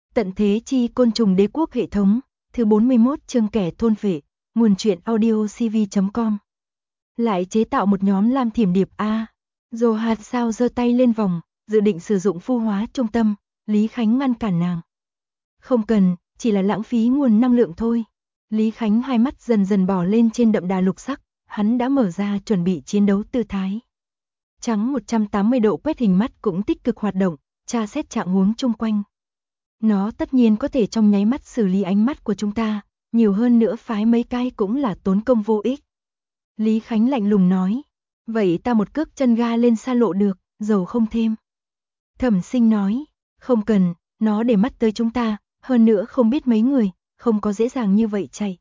Tận thế chi côn trùng đế quốc hệ thống, thứ 41 chương kẻ thôn phệ, nguồn truyện audio cv.com. Lại chế tạo một nhóm lam thiểm điệp A. Dồ hạt sao giơ tay lên vòng, dự định sử dụng phu hóa trung tâm, Lý Khánh ngăn cản nàng. Không cần, chỉ là lãng phí nguồn năng lượng thôi. Lý Khánh hai mắt dần dần bò lên trên đậm đà lục sắc, hắn đã mở ra chuẩn bị chiến đấu tư thái. Trắng 180 độ quét hình mắt cũng tích cực hoạt động, tra xét trạng huống chung quanh. Nó tất nhiên có thể trong nháy mắt xử lý ánh mắt của chúng ta, nhiều hơn nữa phái mấy cái cũng là tốn công vô ích. Lý Khánh lạnh lùng nói, vậy ta một cước chân ga lên xa lộ được, dầu không thêm. Thẩm Sinh nói, không cần, nó để mắt tới chúng ta, hơn nữa không biết mấy người, không có dễ dàng như vậy chạy.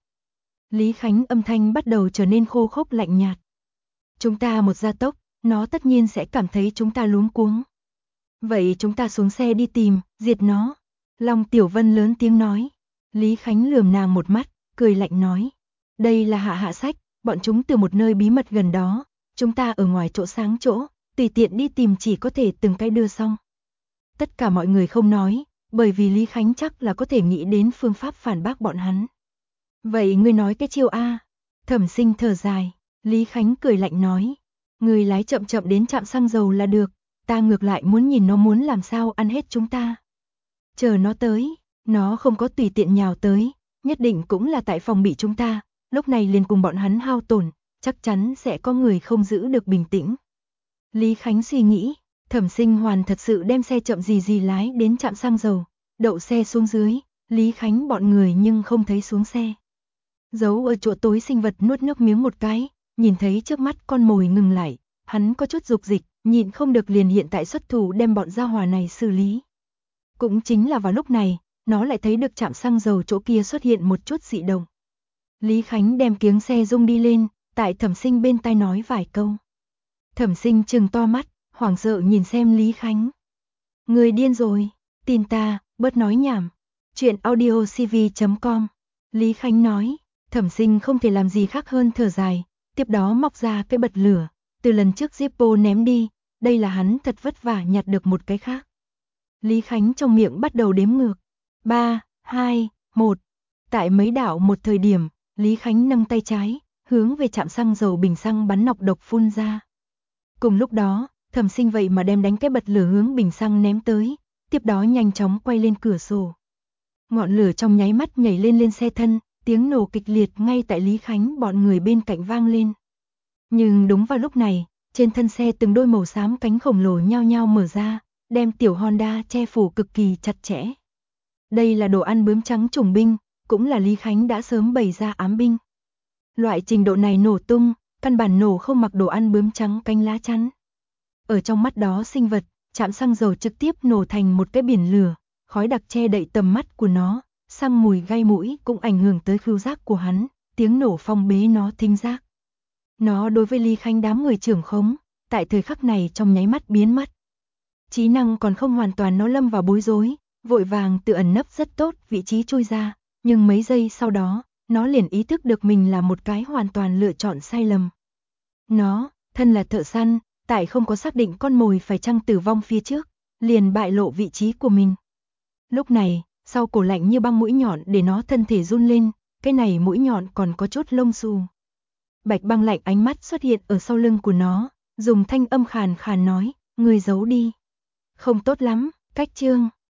Lý Khánh âm thanh bắt đầu trở nên khô khốc lạnh nhạt. Chúng ta một gia tốc, nó tất nhiên sẽ cảm thấy chúng ta luống cuống. Vậy chúng ta xuống xe đi tìm, diệt nó. Long Tiểu Vân lớn tiếng nói. Lý Khánh lườm nàng một mắt, cười lạnh nói. Đây là hạ sách, bọn chúng từ một nơi bí mật gần đó, chúng ta ở ngoài chỗ sáng chỗ, tùy tiện đi tìm chỉ có thể từng cái đưa xong. Tất cả mọi người không nói, bởi vì Lý Khánh chắc là có thể nghĩ đến phương pháp phản bác bọn hắn. Vậy ngươi nói cái chiêu A. Thẩm Sinh thở dài, Lý Khánh cười lạnh nói. Ngươi lái chậm chậm đến trạm xăng dầu là được, ta ngược lại muốn nhìn nó muốn làm sao ăn hết chúng ta. Chờ nó tới, nó không có tùy tiện nhào tới, nhất định cũng là tại phòng bị chúng ta, lúc này liền cùng bọn hắn hao tổn, chắc chắn sẽ có người không giữ được bình tĩnh. Lý Khánh suy nghĩ, Thẩm Sinh Hoàn thật sự đem xe chậm gì lái đến trạm xăng dầu, đậu xe xuống dưới, Lý Khánh bọn người nhưng không thấy xuống xe. Giấu ở chỗ tối sinh vật nuốt nước miếng một cái, nhìn thấy trước mắt con mồi ngừng lại, hắn có chút dục dịch, nhịn không được liền hiện tại xuất thủ đem bọn gia hỏa này xử lý. Cũng chính là vào lúc này, nó lại thấy được trạm xăng dầu chỗ kia xuất hiện một chút dị động. Lý Khánh đem kiếng xe rung đi lên, tại Thẩm Sinh bên tai nói vài câu. Thẩm Sinh trừng to mắt, hoảng sợ nhìn xem Lý Khánh. Người điên rồi, tin ta, bớt nói nhảm. Chuyện audio cv.com. Lý Khánh nói, Thẩm Sinh không thể làm gì khác hơn thở dài, tiếp đó móc ra cái bật lửa, từ lần trước Zippo ném đi, đây là hắn thật vất vả nhặt được một cái khác. Lý Khánh trong miệng bắt đầu đếm ngược. 3, 2, 1. Tại mấy đảo một thời điểm, Lý Khánh nâng tay trái, hướng về trạm xăng dầu bình xăng bắn nọc độc phun ra. Cùng lúc đó, Thẩm Sinh vậy mà đem đánh cái bật lửa hướng bình xăng ném tới, tiếp đó nhanh chóng quay lên cửa sổ. Ngọn lửa trong nháy mắt nhảy lên xe thân, tiếng nổ kịch liệt ngay tại Lý Khánh bọn người bên cạnh vang lên. Nhưng đúng vào lúc này, trên thân xe từng đôi màu xám cánh khổng lồ nhao nhao mở ra, đem tiểu Honda che phủ cực kỳ chặt chẽ. Đây là đồ ăn bướm trắng trùng binh, cũng là Lý Khánh đã sớm bày ra ám binh. Loại trình độ này nổ tung, căn bản nổ không mặc đồ ăn bướm trắng cánh lá chắn. Ở trong mắt đó sinh vật, trạm xăng dầu trực tiếp nổ thành một cái biển lửa, khói đặc che đậy tầm mắt của nó, xăng mùi gai mũi cũng ảnh hưởng tới khứu giác của hắn, tiếng nổ phong bế nó thính giác. Nó đối với Lý Khánh đám người trưởng khống, tại thời khắc này trong nháy mắt biến mất. Trí năng còn không hoàn toàn nó lâm vào bối rối, vội vàng tự ẩn nấp rất tốt vị trí chui ra, nhưng mấy giây sau đó, nó liền ý thức được mình là một cái hoàn toàn lựa chọn sai lầm. Nó, thân là thợ săn, tại không có xác định con mồi phải chăng tử vong phía trước, liền bại lộ vị trí của mình. Lúc này, sau cổ lạnh như băng mũi nhọn để nó thân thể run lên, cái này mũi nhọn còn có chút lông xù. Bạch băng lạnh ánh mắt xuất hiện ở sau lưng của nó, dùng thanh âm khàn khàn nói, người giấu đi. Không tốt lắm, cách chương.